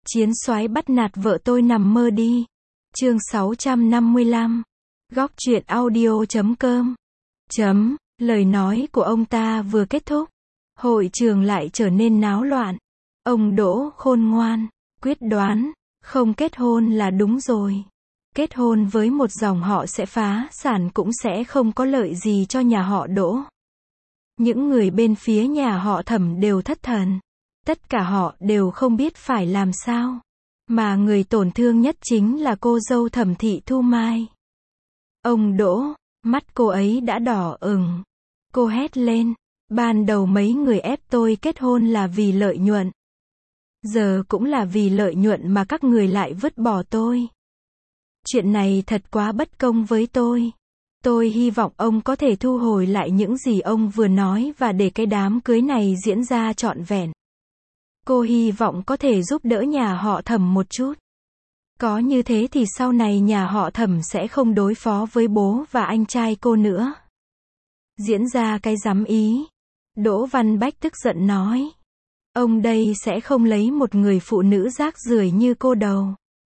Chiến soái bắt nạt vợ tôi nằm mơ đi. Chương 655. Góc truyện audio.com. Lời nói của ông ta vừa kết thúc, hội trường lại trở nên náo loạn. Ông Đỗ khôn ngoan, quyết đoán, không kết hôn là đúng rồi. Kết hôn với một dòng họ sẽ phá sản cũng sẽ không có lợi gì cho nhà họ Đỗ. Những người bên phía nhà họ Thẩm đều thất thần. Tất cả họ đều không biết phải làm sao. Mà người tổn thương nhất chính là cô dâu Thẩm Thị Thu Mai. Ông Đỗ, mắt cô ấy đã đỏ ửng. Cô hét lên, ban đầu mấy người ép tôi kết hôn là vì lợi nhuận. Giờ cũng là vì lợi nhuận mà các người lại vứt bỏ tôi. Chuyện này thật quá bất công với tôi. Tôi hy vọng ông có thể thu hồi lại những gì ông vừa nói và để cái đám cưới này diễn ra trọn vẹn. Cô hy vọng có thể giúp đỡ nhà họ Thẩm một chút. Có như thế thì sau này nhà họ Thẩm sẽ không đối phó với bố và anh trai cô nữa. Diễn ra cái dám ý. Đỗ Văn Bách tức giận nói. Ông đây sẽ không lấy một người phụ nữ rác rưởi như cô đâu.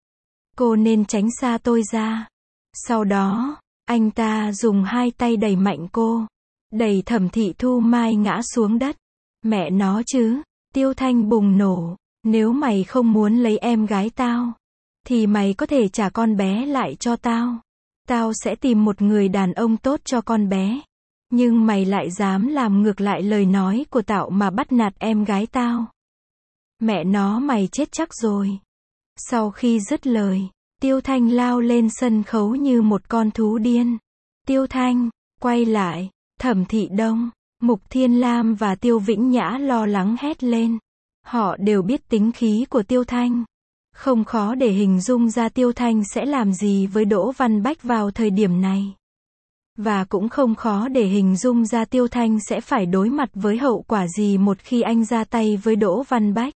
Cô nên tránh xa tôi ra. Sau đó, anh ta dùng hai tay đẩy mạnh cô. Đẩy Thẩm Thị Thu Mai ngã xuống đất. Mẹ nó chứ. Tiêu Thanh bùng nổ. Nếu mày không muốn lấy em gái tao, thì mày có thể trả con bé lại cho tao. Tao sẽ tìm một người đàn ông tốt cho con bé. Nhưng mày lại dám làm ngược lại lời nói của tao mà bắt nạt em gái tao. Mẹ nó mày chết chắc rồi. Sau khi dứt lời, Tiêu Thanh lao lên sân khấu như một con thú điên. Tiêu Thanh, quay lại. Thẩm Thị Đông, Mục Thiên Lam và Tiêu Vĩnh Nhã lo lắng hét lên. Họ đều biết tính khí của Tiêu Thanh. Không khó để hình dung ra Tiêu Thanh sẽ làm gì với Đỗ Văn Bách vào thời điểm này. Và cũng không khó để hình dung ra Tiêu Thanh sẽ phải đối mặt với hậu quả gì một khi anh ra tay với Đỗ Văn Bách.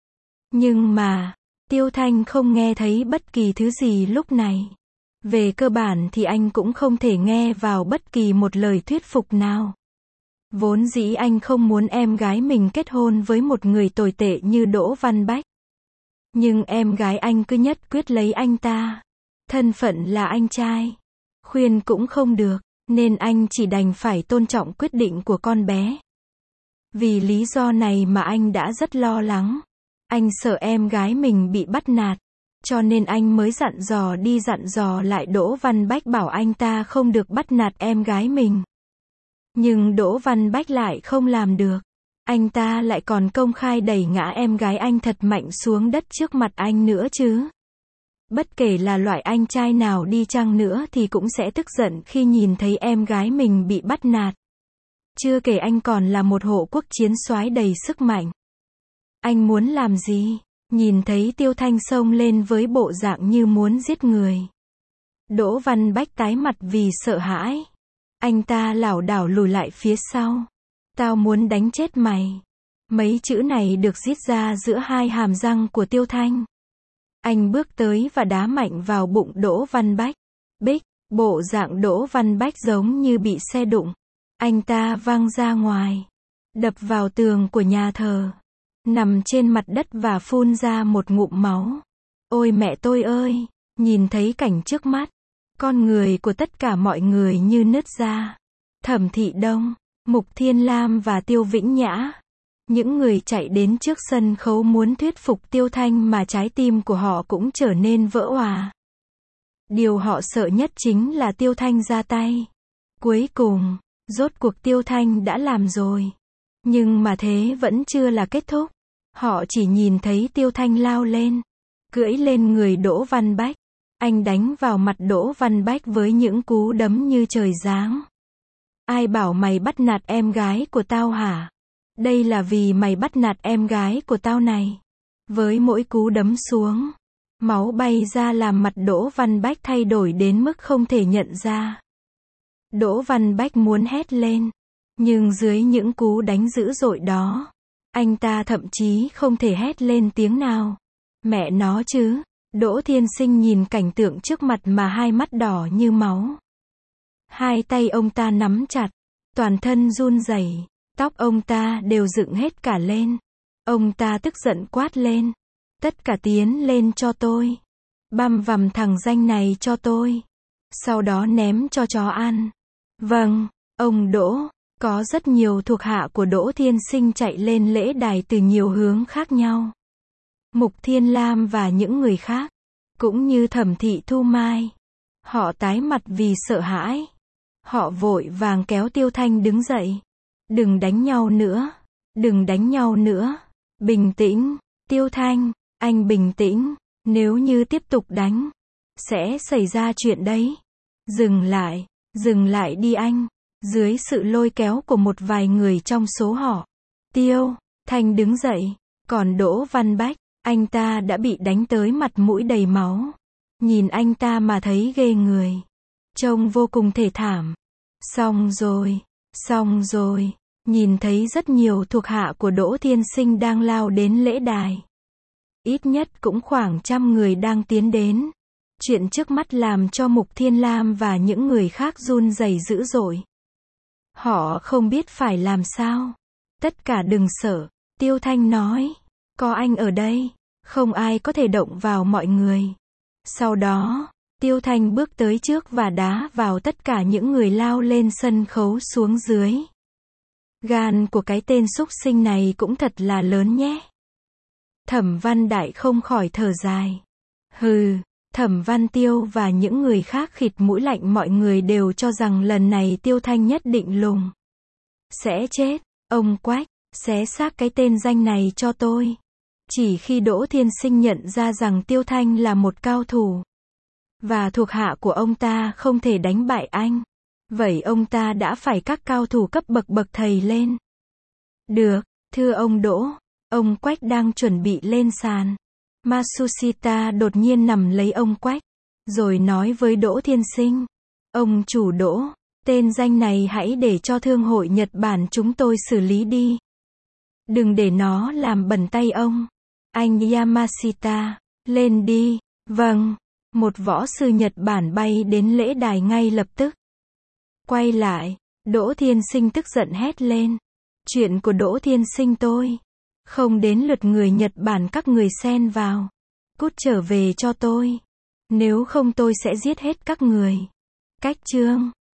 Nhưng mà, Tiêu Thanh không nghe thấy bất kỳ thứ gì lúc này. Về cơ bản thì anh cũng không thể nghe vào bất kỳ một lời thuyết phục nào. Vốn dĩ anh không muốn em gái mình kết hôn với một người tồi tệ như Đỗ Văn Bách. Nhưng em gái anh cứ nhất quyết lấy anh ta. Thân phận là anh trai. Khuyên cũng không được, nên anh chỉ đành phải tôn trọng quyết định của con bé. Vì lý do này mà anh đã rất lo lắng. Anh sợ em gái mình bị bắt nạt. Cho nên anh mới dặn dò lại Đỗ Văn Bách bảo anh ta không được bắt nạt em gái mình. Nhưng Đỗ Văn Bách lại không làm được. Anh ta lại còn công khai đẩy ngã em gái anh thật mạnh xuống đất trước mặt anh nữa chứ. Bất kể là loại anh trai nào đi chăng nữa thì cũng sẽ tức giận khi nhìn thấy em gái mình bị bắt nạt. Chưa kể anh còn là một hộ quốc chiến soái đầy sức mạnh. Anh muốn làm gì? Nhìn thấy Tiêu Thanh xông lên với bộ dạng như muốn giết người. Đỗ Văn Bách tái mặt vì sợ hãi. Anh ta lảo đảo lùi lại phía sau. Tao muốn đánh chết mày. Mấy chữ này được rít ra giữa hai hàm răng của Tiêu Thanh. Anh bước tới và đá mạnh vào bụng Đỗ Văn Bách. Bích, bộ dạng Đỗ Văn Bách giống như bị xe đụng. Anh ta văng ra ngoài. Đập vào tường của nhà thờ. Nằm trên mặt đất và phun ra một ngụm máu. Ôi mẹ tôi ơi, nhìn thấy cảnh trước mắt. Con người của tất cả mọi người như nứt ra. Thẩm Thị Đông, Mục Thiên Lam và Tiêu Vĩnh Nhã. Những người chạy đến trước sân khấu muốn thuyết phục Tiêu Thanh mà trái tim của họ cũng trở nên vỡ òa. Điều họ sợ nhất chính là Tiêu Thanh ra tay. Cuối cùng, rốt cuộc Tiêu Thanh đã làm rồi. Nhưng mà thế vẫn chưa là kết thúc. Họ chỉ nhìn thấy Tiêu Thanh lao lên. Cưỡi lên người Đỗ Văn Bách. Anh đánh vào mặt Đỗ Văn Bách với những cú đấm như trời giáng. Ai bảo mày bắt nạt em gái của tao hả? Đây là vì mày bắt nạt em gái của tao này. Với mỗi cú đấm xuống, máu bay ra làm mặt Đỗ Văn Bách thay đổi đến mức không thể nhận ra. Đỗ Văn Bách muốn hét lên. Nhưng dưới những cú đánh dữ dội đó, anh ta thậm chí không thể hét lên tiếng nào. Mẹ nó chứ. Đỗ Thiên Sinh nhìn cảnh tượng trước mặt mà hai mắt đỏ như máu. Hai tay ông ta nắm chặt, toàn thân run rẩy, tóc ông ta đều dựng hết cả lên. Ông ta tức giận quát lên. Tất cả tiến lên cho tôi. Băm vằm thằng danh này cho tôi. Sau đó ném cho chó ăn. Vâng, ông Đỗ. Có rất nhiều thuộc hạ của Đỗ Thiên Sinh chạy lên lễ đài từ nhiều hướng khác nhau. Mục Thiên Lam và những người khác, cũng như Thẩm Thị Thu Mai. Họ tái mặt vì sợ hãi. Họ vội vàng kéo Tiêu Thanh đứng dậy. Đừng đánh nhau nữa. Đừng đánh nhau nữa. Bình tĩnh. Tiêu Thanh, anh bình tĩnh. Nếu như tiếp tục đánh, sẽ xảy ra chuyện đấy. Dừng lại đi anh. Dưới sự lôi kéo của một vài người trong số họ, Tiêu Thanh đứng dậy. Còn Đỗ Văn Bách, anh ta đã bị đánh tới mặt mũi đầy máu. Nhìn anh ta mà thấy ghê người. Trông vô cùng thê thảm. Xong rồi. Nhìn thấy rất nhiều thuộc hạ của Đỗ Thiên Sinh đang lao đến lễ đài. Ít nhất cũng khoảng 100 người đang tiến đến. Chuyện trước mắt làm cho Mục Thiên Lam và những người khác run rẩy dữ dội. Họ không biết phải làm sao. Tất cả đừng sợ, Tiêu Thanh nói. Có anh ở đây, không ai có thể động vào mọi người. Sau đó, Tiêu Thanh bước tới trước và đá vào tất cả những người lao lên sân khấu xuống dưới. Gan của cái tên xúc sinh này cũng thật là lớn nhé. Thẩm Văn Đại không khỏi thở dài. Hừ, Thẩm Văn Tiêu và những người khác khịt mũi lạnh, mọi người đều cho rằng lần này Tiêu Thanh nhất định lùng. Sẽ chết, ông Quách, xé xác cái tên danh này cho tôi. Chỉ khi Đỗ Thiên Sinh nhận ra rằng Tiêu Thanh là một cao thủ, và thuộc hạ của ông ta không thể đánh bại anh, vậy ông ta đã phải các cao thủ cấp bậc thầy lên. Được, thưa ông Đỗ. Ông Quách đang chuẩn bị lên sàn. Matsushita đột nhiên nằm lấy ông Quách, rồi nói với Đỗ Thiên Sinh. Ông chủ Đỗ, tên danh này hãy để cho Thương hội Nhật Bản chúng tôi xử lý đi. Đừng để nó làm bẩn tay ông. Anh Yamashita, lên đi. Vâng. Một võ sư Nhật Bản bay đến lễ đài ngay lập tức. Quay lại, Đỗ Thiên Sinh tức giận hét lên. Chuyện của Đỗ Thiên Sinh tôi không đến lượt người Nhật Bản các người xen vào. Cút trở về cho tôi. Nếu không tôi sẽ giết hết các người. Cách chương